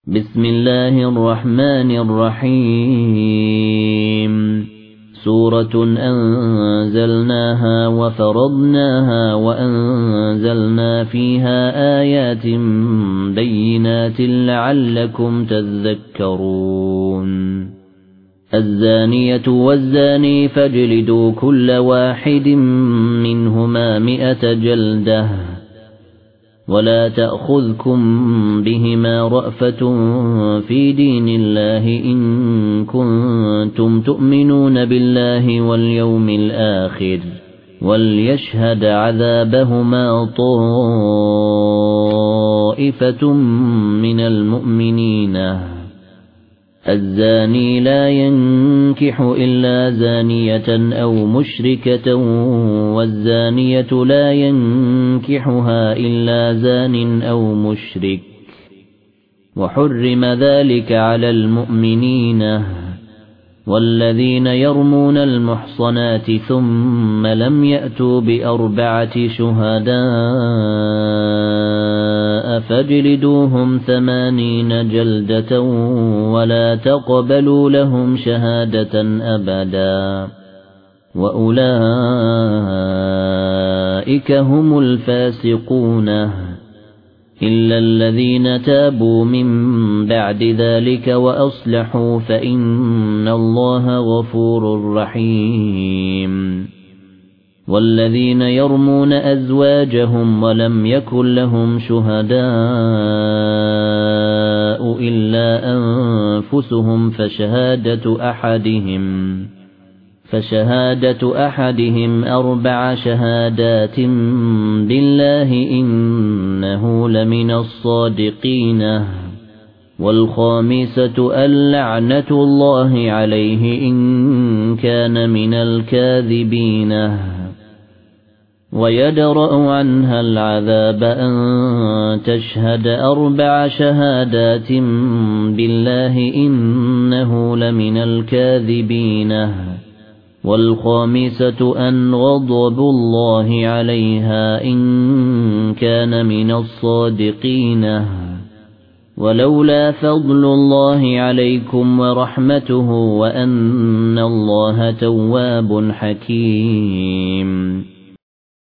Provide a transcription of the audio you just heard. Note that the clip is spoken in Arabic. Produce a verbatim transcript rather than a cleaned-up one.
بسم الله الرحمن الرحيم سورة أنزلناها وفرضناها وأنزلنا فيها آيات بينات لعلكم تذكرون الزانية والزاني فاجلدوا كل واحد منهما مئة جلدة ولا تأخذكم بهما رأفة في دين الله إن كنتم تؤمنون بالله واليوم الآخر وليشهد عذابهما طائفة من المؤمنين الزاني لا ينكح إلا زانية أو مشركة والزانية لا ينكحها إلا زان أو مشرك وحرم ذلك على المؤمنين والذين يرمون المحصنات ثم لم يأتوا بأربعة شهداء فاجلدوهم ثمانين جلدة ولا تقبلوا لهم شهادة أبدا وأولئك هم الفاسقون إلا الذين تابوا من بعد ذلك وأصلحوا فإن الله غفور رحيم والذين يرمون أزواجهم ولم يكن لهم شهداء إلا أنفسهم فشهادة أحدهم فشهادة أحدهم أربع شهادات بالله إنه لمن الصادقين والخامسة اللعنة الله عليه إن كان من الكاذبين ويدرأ عنها العذاب أن تشهد أربع شهادات بالله إنه لمن الكاذبين والخامسة أن غضب الله عليها إن كان من الصادقين ولولا فضل الله عليكم ورحمته وأن الله تواب حكيم